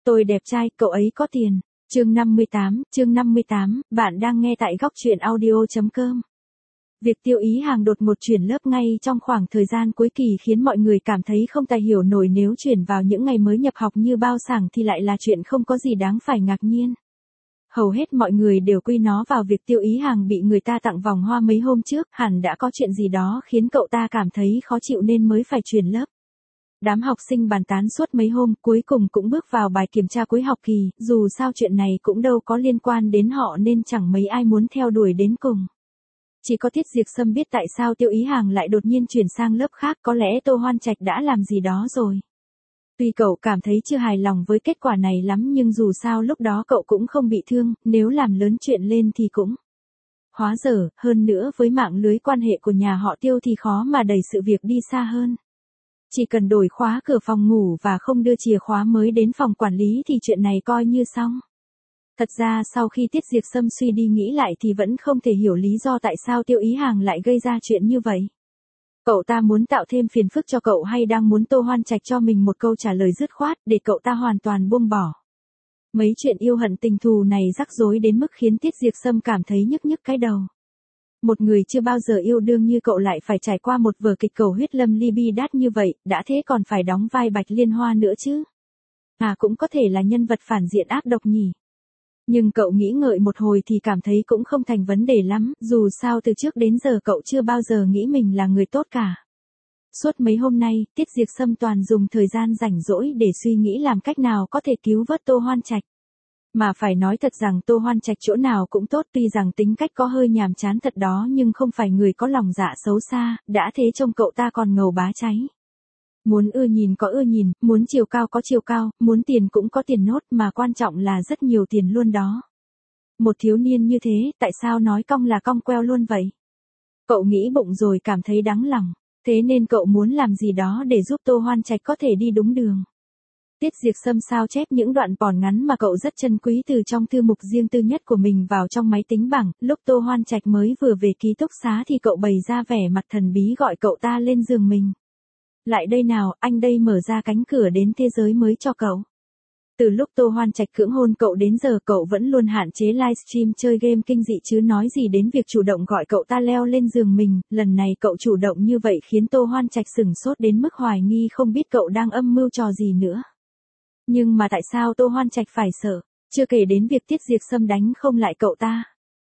Tôi đẹp trai, cậu ấy có tiền. Chương 58, bạn đang nghe tại góc truyện audio.com. Việc Tiêu Ý Hàng đột ngột chuyển lớp ngay trong khoảng thời gian cuối kỳ khiến mọi người cảm thấy không tài hiểu nổi, nếu chuyển vào những ngày mới nhập học như bao sảng thì lại là chuyện không có gì đáng phải ngạc nhiên. Hầu hết mọi người đều quy nó vào việc Tiêu Ý Hàng bị người ta tặng vòng hoa mấy hôm trước, hẳn đã có chuyện gì đó khiến cậu ta cảm thấy khó chịu nên mới phải chuyển lớp. Đám học sinh bàn tán suốt mấy hôm, cuối cùng cũng bước vào bài kiểm tra cuối học kỳ, dù sao chuyện này cũng đâu có liên quan đến họ nên chẳng mấy ai muốn theo đuổi đến cùng. Chỉ có Tiết Diệp Sâm biết tại sao Tiêu Ý Hàng lại đột nhiên chuyển sang lớp khác, có lẽ Tô Hoan Trạch đã làm gì đó rồi. Tuy cậu cảm thấy chưa hài lòng với kết quả này lắm nhưng dù sao lúc đó cậu cũng không bị thương, nếu làm lớn chuyện lên thì cũng hóa dở, hơn nữa với mạng lưới quan hệ của nhà họ Tiêu thì khó mà đẩy sự việc đi xa hơn. Chỉ cần đổi khóa cửa phòng ngủ và không đưa chìa khóa mới đến phòng quản lý thì chuyện này coi như xong. Thật ra sau khi Tiết Diệp Sâm suy đi nghĩ lại thì vẫn không thể hiểu lý do tại sao Tiêu Ý Hàng lại gây ra chuyện như vậy. Cậu ta muốn tạo thêm phiền phức cho cậu hay đang muốn Tô Hoan Trạch cho mình một câu trả lời dứt khoát để cậu ta hoàn toàn buông bỏ. Mấy chuyện yêu hận tình thù này rắc rối đến mức khiến Tiết Diệp Sâm cảm thấy nhức nhức cái đầu. Một người chưa bao giờ yêu đương như cậu lại phải trải qua một vở kịch cầu huyết lâm ly bi đát như vậy, đã thế còn phải đóng vai Bạch Liên Hoa nữa chứ. Cũng có thể là nhân vật phản diện ác độc nhỉ. Nhưng cậu nghĩ ngợi một hồi thì cảm thấy cũng không thành vấn đề lắm, dù sao từ trước đến giờ cậu chưa bao giờ nghĩ mình là người tốt cả. Suốt mấy hôm nay, Tiết Diệp Sâm toàn dùng thời gian rảnh rỗi để suy nghĩ làm cách nào có thể cứu vớt Tô Hoan Trạch. Mà phải nói thật rằng Tô Hoan Trạch chỗ nào cũng tốt, tuy rằng tính cách có hơi nhàm chán thật đó nhưng không phải người có lòng dạ xấu xa, đã thế trông cậu ta còn ngầu bá cháy. Muốn ưa nhìn có ưa nhìn, muốn chiều cao có chiều cao, muốn tiền cũng có tiền nốt, mà quan trọng là rất nhiều tiền luôn đó. Một thiếu niên như thế, tại sao nói cong là cong queo luôn vậy? Cậu nghĩ bụng rồi cảm thấy đắng lòng, thế nên cậu muốn làm gì đó để giúp Tô Hoan Trạch có thể đi đúng đường. Tiết Diệp Sâm sao chép những đoạn pòn ngắn mà cậu rất trân quý từ trong thư mục riêng tư nhất của mình vào trong máy tính bảng, lúc Tô Hoan Trạch mới vừa về ký túc xá thì cậu bày ra vẻ mặt thần bí gọi cậu ta lên giường mình. Lại đây nào, anh đây mở ra cánh cửa đến thế giới mới cho cậu. Từ lúc Tô Hoan Trạch cưỡng hôn cậu đến giờ cậu vẫn luôn hạn chế livestream chơi game kinh dị chứ nói gì đến việc chủ động gọi cậu ta leo lên giường mình, lần này cậu chủ động như vậy khiến Tô Hoan Trạch sửng sốt đến mức hoài nghi không biết cậu đang âm mưu trò gì nữa. Nhưng mà tại sao Tô Hoan Trạch phải sợ, chưa kể đến việc Tiết Diệp Sâm đánh không lại cậu ta.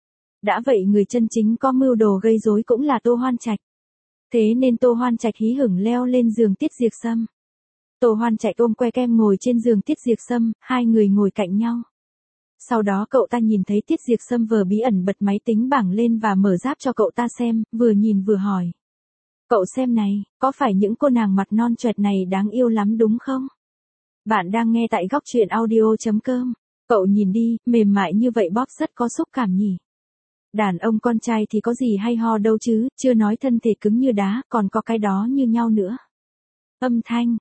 Đã vậy người chân chính có mưu đồ gây rối cũng là Tô Hoan Trạch. Thế nên Tô Hoan Trạch hí hửng leo lên giường Tiết Diệp Sâm. Tô Hoan Trạch ôm que kem ngồi trên giường Tiết Diệp Sâm, hai người ngồi cạnh nhau. Sau đó cậu ta nhìn thấy Tiết Diệp Sâm vừa bí ẩn bật máy tính bảng lên và mở giáp cho cậu ta xem, vừa nhìn vừa hỏi. Cậu xem này, có phải những cô nàng mặt non choẹt này đáng yêu lắm đúng không? Bạn đang nghe tại góc truyện audio.com. Cậu nhìn đi, mềm mại như vậy bóp rất có xúc cảm nhỉ. Đàn ông con trai thì có gì hay ho đâu chứ, chưa nói thân thể cứng như đá, còn có cái đó như nhau nữa. Âm thanh,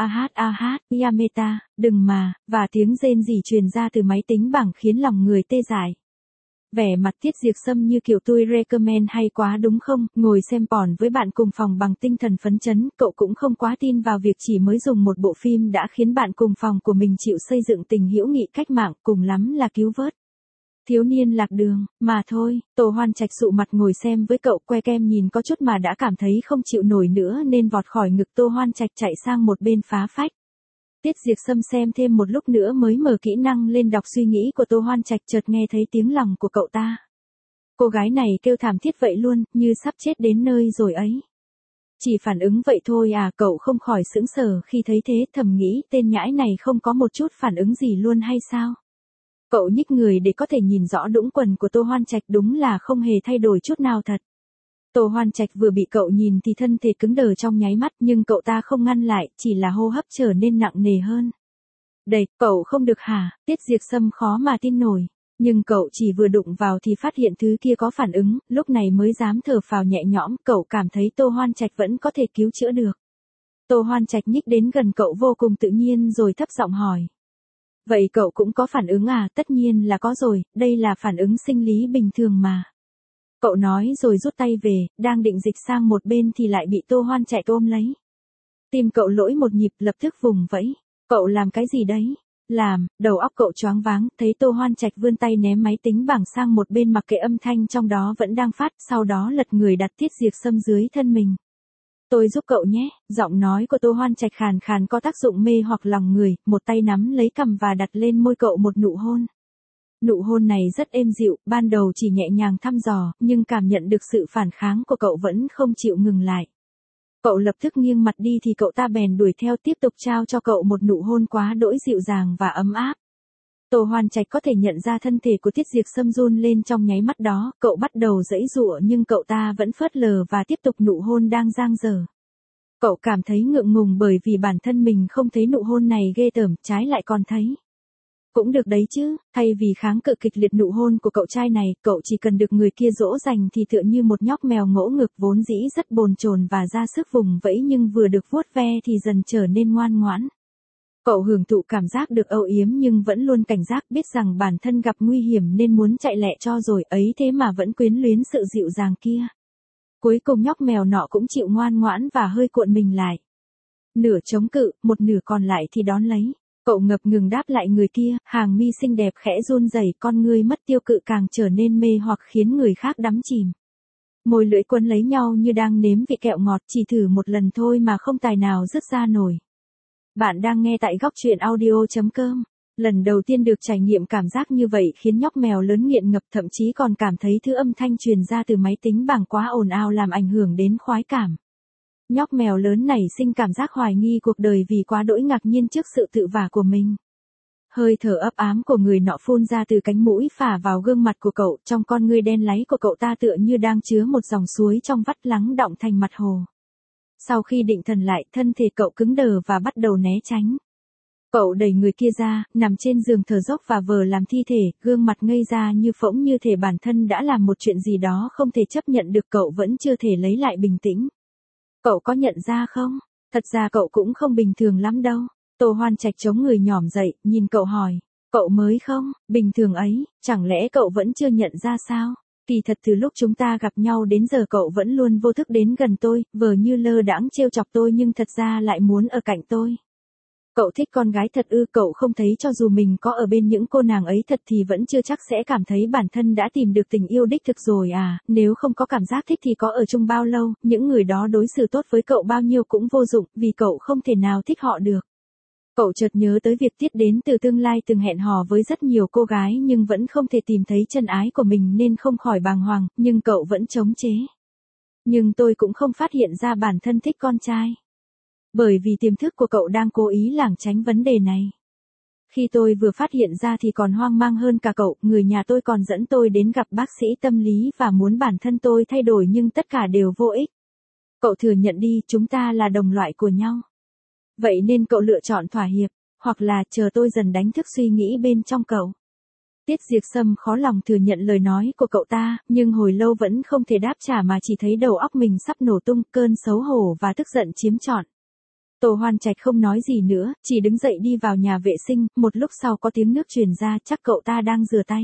Yameta, đừng mà, và tiếng rên rỉ truyền ra từ máy tính bảng khiến lòng người tê dại. Vẻ mặt Tiết Diệp Sâm như kiểu tôi recommend hay quá đúng không, ngồi xem porn với bạn cùng phòng bằng tinh thần phấn chấn, cậu cũng không quá tin vào việc chỉ mới dùng một bộ phim đã khiến bạn cùng phòng của mình chịu xây dựng tình hữu nghị cách mạng, cùng lắm là cứu vớt thiếu niên lạc đường, mà thôi. Tô Hoan Trạch sụ mặt ngồi xem với cậu, que kem nhìn có chút mà đã cảm thấy không chịu nổi nữa nên vọt khỏi ngực Tô Hoan Trạch chạy sang một bên phá phách. Tiết Diệp Sâm xem thêm một lúc nữa mới mở kỹ năng lên đọc suy nghĩ của Tô Hoan Trạch, chợt nghe thấy tiếng lòng của cậu ta. Cô gái này kêu thảm thiết vậy luôn, như sắp chết đến nơi rồi ấy. Chỉ phản ứng vậy thôi à, cậu không khỏi sững sờ khi thấy thế, thầm nghĩ tên nhãi này không có một chút phản ứng gì luôn hay sao? Cậu nhích người để có thể nhìn rõ đũng quần của Tô Hoan Trạch, đúng là không hề thay đổi chút nào thật. Tô Hoan Trạch vừa bị cậu nhìn thì thân thể cứng đờ trong nháy mắt, nhưng cậu ta không ngăn lại, chỉ là hô hấp trở nên nặng nề hơn. Đây, cậu không được hả? Tiết Diệp Sâm khó mà tin nổi. Nhưng cậu chỉ vừa đụng vào thì phát hiện thứ kia có phản ứng, lúc này mới dám thở phào nhẹ nhõm, cậu cảm thấy Tô Hoan Trạch vẫn có thể cứu chữa được. Tô Hoan Trạch nhích đến gần cậu vô cùng tự nhiên rồi thấp giọng hỏi. Vậy cậu cũng có phản ứng à? Tất nhiên là có rồi, đây là phản ứng sinh lý bình thường mà. Cậu nói rồi rút tay về, đang định dịch sang một bên thì lại bị Tô Hoan Trạch ôm lấy. Tim cậu lỗi một nhịp, lập tức vùng vẫy. Cậu làm cái gì đấy? Làm, đầu óc cậu choáng váng, thấy Tô Hoan Trạch vươn tay ném máy tính bảng sang một bên mặc kệ âm thanh trong đó vẫn đang phát, sau đó lật người đặt Tiết Diệp Sâm dưới thân mình. Tôi giúp cậu nhé, giọng nói của Tô Hoan Trạch khàn khàn có tác dụng mê hoặc lòng người, một tay nắm lấy cằm và đặt lên môi cậu một nụ hôn. Nụ hôn này rất êm dịu, ban đầu chỉ nhẹ nhàng thăm dò, nhưng cảm nhận được sự phản kháng của cậu vẫn không chịu ngừng lại. Cậu lập tức nghiêng mặt đi thì cậu ta bèn đuổi theo tiếp tục trao cho cậu một nụ hôn quá đỗi dịu dàng và ấm áp. Tô Hoan Trạch có thể nhận ra thân thể của Tiết Diệp Sâm run lên trong nháy mắt đó, cậu bắt đầu giãy giụa nhưng cậu ta vẫn phớt lờ và tiếp tục nụ hôn đang dang dở. Cậu cảm thấy ngượng ngùng bởi vì bản thân mình không thấy nụ hôn này ghê tởm, trái lại còn thấy. Cũng được đấy chứ, thay vì kháng cự kịch liệt nụ hôn của cậu trai này, cậu chỉ cần được người kia dỗ dành thì tựa như một nhóc mèo ngỗ ngược vốn dĩ rất bồn chồn và ra sức vùng vẫy nhưng vừa được vuốt ve thì dần trở nên ngoan ngoãn. Cậu hưởng thụ cảm giác được âu yếm nhưng vẫn luôn cảnh giác biết rằng bản thân gặp nguy hiểm nên muốn chạy lẹ cho rồi ấy thế mà vẫn quyến luyến sự dịu dàng kia. Cuối cùng nhóc mèo nọ cũng chịu ngoan ngoãn và hơi cuộn mình lại. Nửa chống cự, một nửa còn lại thì đón lấy. Cậu ngập ngừng đáp lại người kia, hàng mi xinh đẹp khẽ run rẩy, con ngươi mất tiêu cự càng trở nên mê hoặc khiến người khác đắm chìm. Môi lưỡi quấn lấy nhau như đang nếm vị kẹo ngọt, chỉ thử một lần thôi mà không tài nào dứt ra nổi. Bạn đang nghe tại góc truyện audio.com. Lần đầu tiên được trải nghiệm cảm giác như vậy khiến nhóc mèo lớn nghiện ngập, thậm chí còn cảm thấy thứ âm thanh truyền ra từ máy tính bảng quá ồn ào làm ảnh hưởng đến khoái cảm. Nhóc mèo lớn nảy sinh cảm giác hoài nghi cuộc đời vì quá đỗi ngạc nhiên trước sự tự vả của mình. Hơi thở ấp ám của người nọ phun ra từ cánh mũi phả vào gương mặt của cậu, trong con ngươi đen láy của cậu ta tựa như đang chứa một dòng suối trong vắt lắng đọng thành mặt hồ. Sau khi định thần lại, thân thể cậu cứng đờ và bắt đầu né tránh. Cậu đẩy người kia ra, nằm trên giường thở dốc và vờ làm thi thể, gương mặt ngây ra như phỗng như thể bản thân đã làm một chuyện gì đó không thể chấp nhận được, cậu vẫn chưa thể lấy lại bình tĩnh. Cậu có nhận ra không? Thật ra cậu cũng không bình thường lắm đâu. Tô Hoan Trạch chống người nhỏm dậy, nhìn cậu hỏi. Cậu mới không, bình thường ấy, chẳng lẽ cậu vẫn chưa nhận ra sao? Kỳ thật từ lúc chúng ta gặp nhau đến giờ cậu vẫn luôn vô thức đến gần tôi, vờ như lơ đãng trêu chọc tôi nhưng thật ra lại muốn ở cạnh tôi. Cậu thích con gái thật ư? Cậu không thấy cho dù mình có ở bên những cô nàng ấy thật thì vẫn chưa chắc sẽ cảm thấy bản thân đã tìm được tình yêu đích thực rồi à? Nếu không có cảm giác thích thì có ở chung bao lâu, những người đó đối xử tốt với cậu bao nhiêu cũng vô dụng, vì cậu không thể nào thích họ được. Cậu chợt nhớ tới việc Tiết đến từ tương lai từng hẹn hò với rất nhiều cô gái nhưng vẫn không thể tìm thấy chân ái của mình nên không khỏi bàng hoàng, nhưng cậu vẫn chống chế. Nhưng tôi cũng không phát hiện ra bản thân thích con trai. Bởi vì tiềm thức của cậu đang cố ý lảng tránh vấn đề này. Khi tôi vừa phát hiện ra thì còn hoang mang hơn cả cậu, người nhà tôi còn dẫn tôi đến gặp bác sĩ tâm lý và muốn bản thân tôi thay đổi nhưng tất cả đều vô ích. Cậu thừa nhận đi, chúng ta là đồng loại của nhau. Vậy nên cậu lựa chọn thỏa hiệp, hoặc là chờ tôi dần đánh thức suy nghĩ bên trong cậu. Tiết Diệp Sâm khó lòng thừa nhận lời nói của cậu ta, nhưng hồi lâu vẫn không thể đáp trả mà chỉ thấy đầu óc mình sắp nổ tung, cơn xấu hổ và tức giận chiếm trọn. Tô Hoan Trạch không nói gì nữa, chỉ đứng dậy đi vào nhà vệ sinh, một lúc sau có tiếng nước truyền ra, chắc cậu ta đang rửa tay.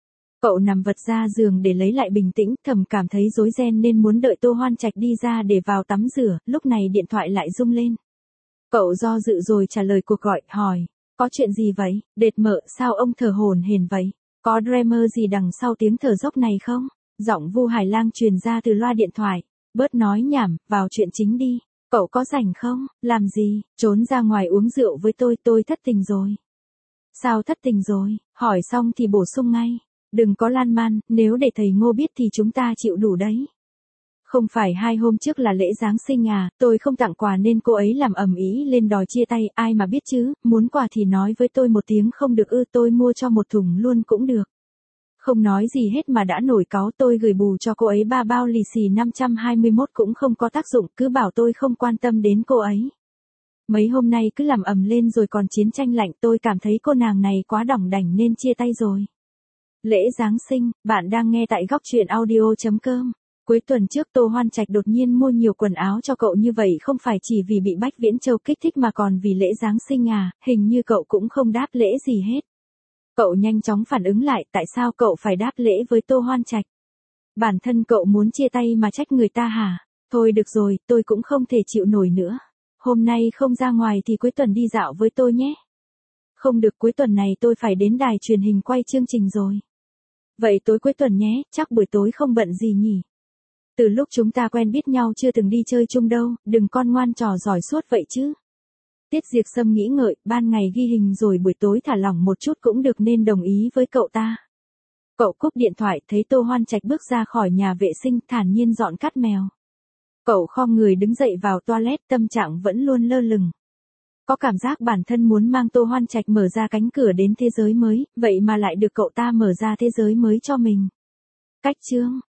Cậu nằm vật ra giường để lấy lại bình tĩnh, thầm cảm thấy rối ren nên muốn đợi Tô Hoan Trạch đi ra để vào tắm rửa, lúc này điện thoại lại rung lên. Cậu do dự rồi trả lời cuộc gọi, hỏi, có chuyện gì vậy? Đệt mợ, sao ông thở hổn hển vậy? Có drama gì đằng sau tiếng thở dốc này không? Giọng Vu Hải Lang truyền ra từ loa điện thoại. Bớt nói nhảm, vào chuyện chính đi. Cậu có rảnh không? Làm gì? Trốn ra ngoài uống rượu với tôi thất tình rồi. Sao thất tình rồi? Hỏi xong thì bổ sung ngay. Đừng có lan man, nếu để thầy Ngô biết thì chúng ta chịu đủ đấy. Không phải 2 hôm trước là lễ Giáng sinh à, tôi không tặng quà nên cô ấy làm ầm ĩ lên đòi chia tay, ai mà biết chứ, muốn quà thì nói với tôi một tiếng không được ư, tôi mua cho một thùng luôn cũng được. Không nói gì hết mà đã nổi cáu, tôi gửi bù cho cô ấy 3 bao lì xì 521 cũng không có tác dụng, cứ bảo tôi không quan tâm đến cô ấy. Mấy hôm nay cứ làm ầm lên rồi còn chiến tranh lạnh, tôi cảm thấy cô nàng này quá đỏng đảnh nên chia tay rồi. Lễ Giáng sinh, bạn đang nghe tại góc truyện audio.com. Cuối tuần trước Tô Hoan Trạch đột nhiên mua nhiều quần áo cho cậu như vậy không phải chỉ vì bị Bách Viễn Châu kích thích mà còn vì lễ Giáng sinh à, hình như cậu cũng không đáp lễ gì hết. Cậu nhanh chóng phản ứng lại, tại sao cậu phải đáp lễ với Tô Hoan Trạch? Bản thân cậu muốn chia tay mà trách người ta hả? Thôi được rồi, tôi cũng không thể chịu nổi nữa. Hôm nay không ra ngoài thì cuối tuần đi dạo với tôi nhé. Không được, cuối tuần này tôi phải đến đài truyền hình quay chương trình rồi. Vậy tối cuối tuần nhé, chắc buổi tối không bận gì nhỉ? Từ lúc chúng ta quen biết nhau chưa từng đi chơi chung đâu, đừng con ngoan trò giỏi suốt vậy chứ. Tiết Diệp Sâm nghĩ ngợi, ban ngày ghi hình rồi buổi tối thả lỏng một chút cũng được nên đồng ý với cậu ta. Cậu cúp điện thoại thấy Tô Hoan Trạch bước ra khỏi nhà vệ sinh thản nhiên dọn cát mèo. Cậu khom người đứng dậy vào toilet, tâm trạng vẫn luôn lơ lửng. Có cảm giác bản thân muốn mang Tô Hoan Trạch mở ra cánh cửa đến thế giới mới, vậy mà lại được cậu ta mở ra thế giới mới cho mình. Cách chương